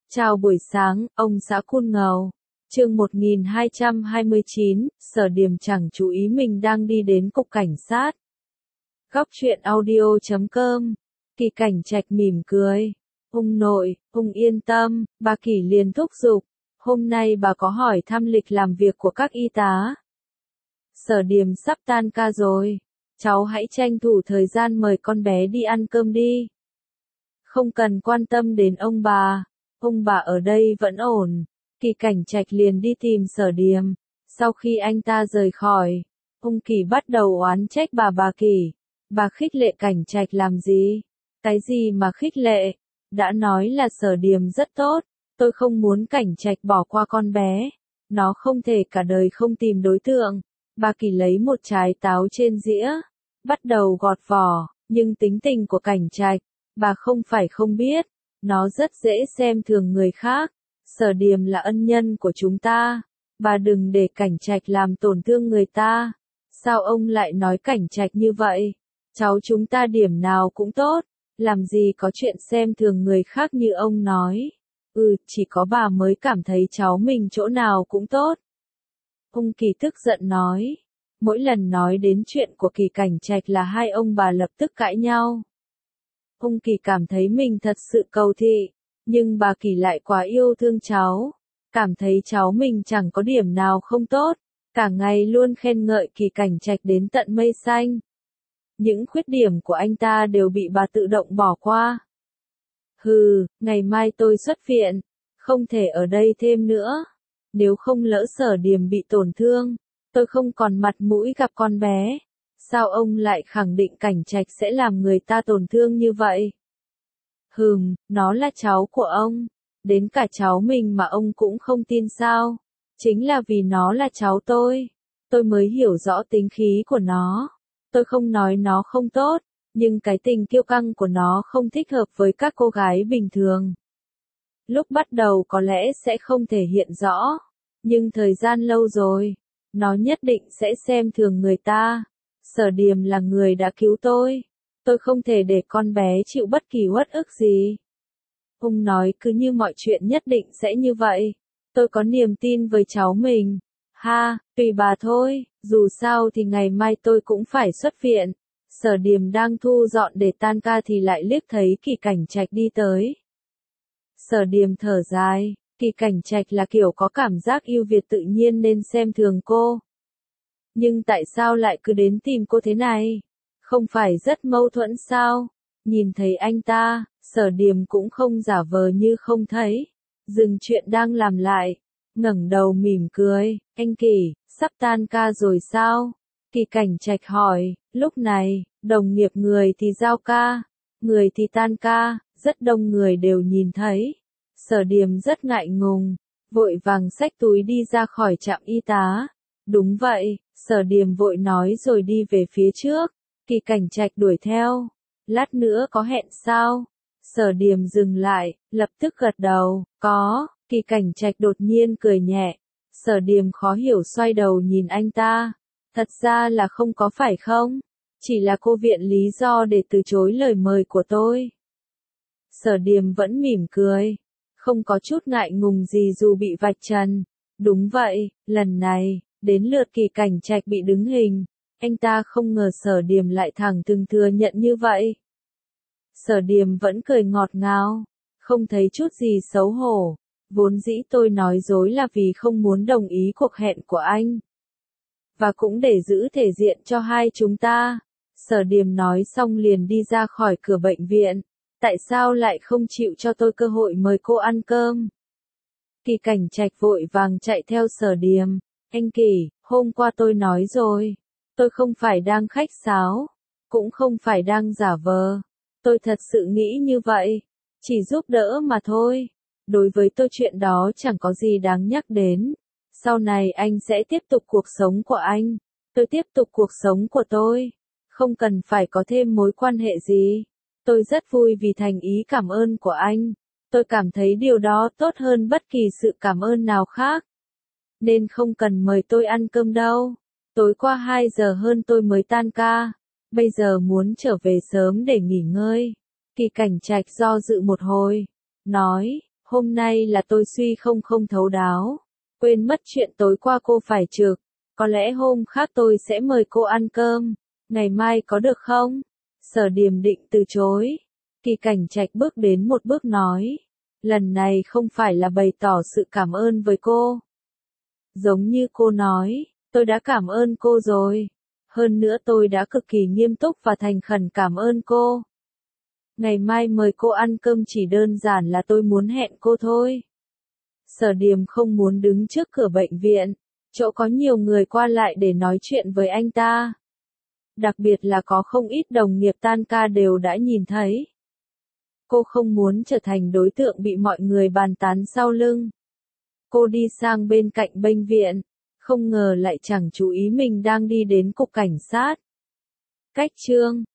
Chào buổi sáng, ông xã Cun Ngầu. Chương 1229, Sở Điềm chẳng chú ý mình đang đi đến cục cảnh sát. Góc truyện audio.com. Kỳ Cảnh Trạch mỉm cười. Ông nội, ông yên tâm, bà Kỳ liền thúc giục. Hôm nay bà có hỏi thăm lịch làm việc của các y tá. Sở Điềm sắp tan ca rồi. Cháu hãy tranh thủ thời gian mời con bé đi ăn cơm đi. Không cần quan tâm đến ông bà ở đây vẫn ổn. Kỳ Cảnh Trạch liền đi tìm Sở Điềm. Sau khi anh ta rời khỏi, ông Kỳ bắt đầu oán trách bà Kỳ. Bà khích lệ Cảnh Trạch làm gì? Cái gì mà khích lệ? Đã nói là Sở Điềm rất tốt, tôi không muốn Cảnh Trạch bỏ qua con bé. Nó không thể cả đời không tìm đối tượng. Bà Kỳ lấy một trái táo trên dĩa, bắt đầu gọt vỏ, nhưng tính tình của Cảnh Trạch, bà không phải không biết. Nó rất dễ xem thường người khác. Sở Điềm là ân nhân của chúng ta. Bà đừng để Cảnh Trạch làm tổn thương người ta. Sao ông lại nói Cảnh Trạch như vậy? Cháu chúng ta điểm nào cũng tốt. Làm gì có chuyện xem thường người khác như ông nói. Chỉ có bà mới cảm thấy cháu mình chỗ nào cũng tốt. Ông Kỳ tức giận nói. Mỗi lần nói đến chuyện của Kỳ Cảnh Trạch là hai ông bà lập tức cãi nhau. Ông Kỳ cảm thấy mình thật sự cầu thị, nhưng bà Kỳ lại quá yêu thương cháu, cảm thấy cháu mình chẳng có điểm nào không tốt, cả ngày luôn khen ngợi Kỳ Cảnh Trạch đến tận mây xanh. Những khuyết điểm của anh ta đều bị bà tự động bỏ qua. Ngày mai tôi xuất viện, không thể ở đây thêm nữa. Nếu không lỡ Sở Điềm bị tổn thương, tôi không còn mặt mũi gặp con bé. Sao ông lại khẳng định Cảnh Trạch sẽ làm người ta tổn thương như vậy? Nó là cháu của ông. Đến cả cháu mình mà ông cũng không tin sao? Chính là vì nó là cháu tôi mới hiểu rõ tính khí của nó. Tôi không nói nó không tốt, nhưng cái tình kiêu căng của nó không thích hợp với các cô gái bình thường. Lúc bắt đầu có lẽ sẽ không thể hiện rõ, nhưng thời gian lâu rồi, nó nhất định sẽ xem thường người ta. Sở Điềm là người đã cứu tôi không thể để con bé chịu bất kỳ uất ức gì. Ông nói cứ như mọi chuyện nhất định sẽ như vậy. Tôi có niềm tin với cháu mình. Tùy bà thôi, dù sao thì ngày mai tôi cũng phải xuất viện. Sở Điềm đang thu dọn để tan ca thì lại liếc thấy Kỳ Cảnh Trạch đi tới. Sở Điềm thở dài, Kỳ Cảnh Trạch là kiểu có cảm giác ưu việt tự nhiên nên xem thường cô. Nhưng tại sao lại cứ đến tìm cô thế này? Không phải rất mâu thuẫn sao? Nhìn thấy anh ta, Sở Điềm cũng không giả vờ như không thấy. Dừng chuyện đang làm lại. Ngẩng đầu mỉm cười. Anh Kỳ, sắp tan ca rồi sao? Kỳ Cảnh Trạch hỏi. Lúc này, đồng nghiệp người thì giao ca, người thì tan ca, rất đông người đều nhìn thấy. Sở Điềm rất ngại ngùng, vội vàng xách túi đi ra khỏi trạm y tá. Đúng vậy, Sở Điềm vội nói rồi đi về phía trước. Kỳ Cảnh Trạch đuổi theo. Lát nữa có hẹn sao? Sở Điềm dừng lại, lập tức gật đầu. Có. Kỳ Cảnh Trạch đột nhiên cười nhẹ. Sở Điềm khó hiểu xoay đầu nhìn anh ta. Thật ra là không có phải không? Chỉ là cô viện lý do để từ chối lời mời của tôi. Sở Điềm vẫn mỉm cười, không có chút ngại ngùng gì dù bị vạch trần. Đúng vậy, lần này, đến lượt Kỳ Cảnh Trạch bị đứng hình. Anh ta không ngờ Sở Điềm lại thẳng thừng thừa nhận như vậy. Sở Điềm vẫn cười ngọt ngào, không thấy chút gì xấu hổ. Vốn dĩ tôi nói dối là vì không muốn đồng ý cuộc hẹn của anh. Và cũng để giữ thể diện cho hai chúng ta. Sở Điềm nói xong liền đi ra khỏi cửa bệnh viện. Tại sao lại không chịu cho tôi cơ hội mời cô ăn cơm? Kỳ Cảnh Trạch vội vàng chạy theo Sở Điềm. Anh Kỳ, hôm qua tôi nói rồi. Tôi không phải đang khách sáo, cũng không phải đang giả vờ. Tôi thật sự nghĩ như vậy, chỉ giúp đỡ mà thôi. Đối với tôi chuyện đó chẳng có gì đáng nhắc đến. Sau này anh sẽ tiếp tục cuộc sống của anh, tôi tiếp tục cuộc sống của tôi. Không cần phải có thêm mối quan hệ gì. Tôi rất vui vì thành ý cảm ơn của anh. Tôi cảm thấy điều đó tốt hơn bất kỳ sự cảm ơn nào khác. Nên không cần mời tôi ăn cơm đâu. Tối qua 2 giờ hơn tôi mới tan ca. Bây giờ muốn trở về sớm để nghỉ ngơi. Kỳ Cảnh Trạch do dự một hồi. Nói, Hôm nay là tôi suy không thấu đáo. Quên mất chuyện tối qua cô phải trực. Có lẽ hôm khác tôi sẽ mời cô ăn cơm. Ngày mai có được không? Sở Điềm định từ chối. Kỳ Cảnh Trạch bước đến một bước nói. Lần này không phải là bày tỏ sự cảm ơn với cô. Giống như cô nói, tôi đã cảm ơn cô rồi. Hơn nữa tôi đã cực kỳ nghiêm túc và thành khẩn cảm ơn cô. Ngày mai mời cô ăn cơm chỉ đơn giản là tôi muốn hẹn cô thôi. Sở Điềm không muốn đứng trước cửa bệnh viện, chỗ có nhiều người qua lại để nói chuyện với anh ta. Đặc biệt là có không ít đồng nghiệp tan ca đều đã nhìn thấy. Cô không muốn trở thành đối tượng bị mọi người bàn tán sau lưng. Cô đi sang bên cạnh bệnh viện, không ngờ lại chẳng chú ý mình đang đi đến cục cảnh sát. Cách chương